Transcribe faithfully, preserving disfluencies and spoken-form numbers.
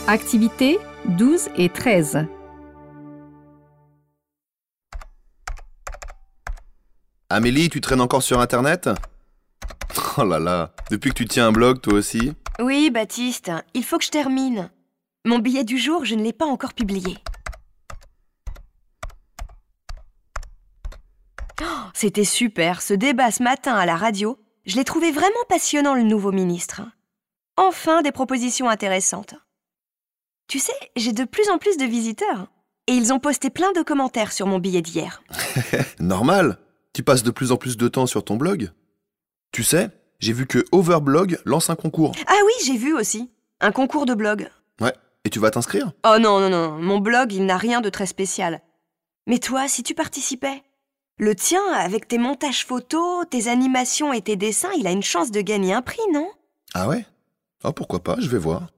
Activités douze et treize. Amélie, tu traînes encore sur Internet? Oh là là, depuis que tu tiens un blog, toi aussi? Oui, Baptiste, il faut que je termine. Mon billet du jour, je ne l'ai pas encore publié. Oh, c'était super, ce débat ce matin à la radio. Je l'ai trouvé vraiment passionnant, le nouveau ministre. Enfin, des propositions intéressantes. Tu sais, j'ai de plus en plus de visiteurs. Et ils ont posté plein de commentaires sur mon billet d'hier. Normal, tu passes de plus en plus de temps sur ton blog. Tu sais, j'ai vu que Overblog lance un concours. Ah oui, j'ai vu aussi. Un concours de blog. Ouais, et tu vas t'inscrire? Oh non, non, non, mon blog, il n'a rien de très spécial. Mais toi, si tu participais? Le tien, avec tes montages photos, tes animations et tes dessins, il a une chance de gagner un prix, non? Ah ouais? Oh pourquoi pas, je vais voir.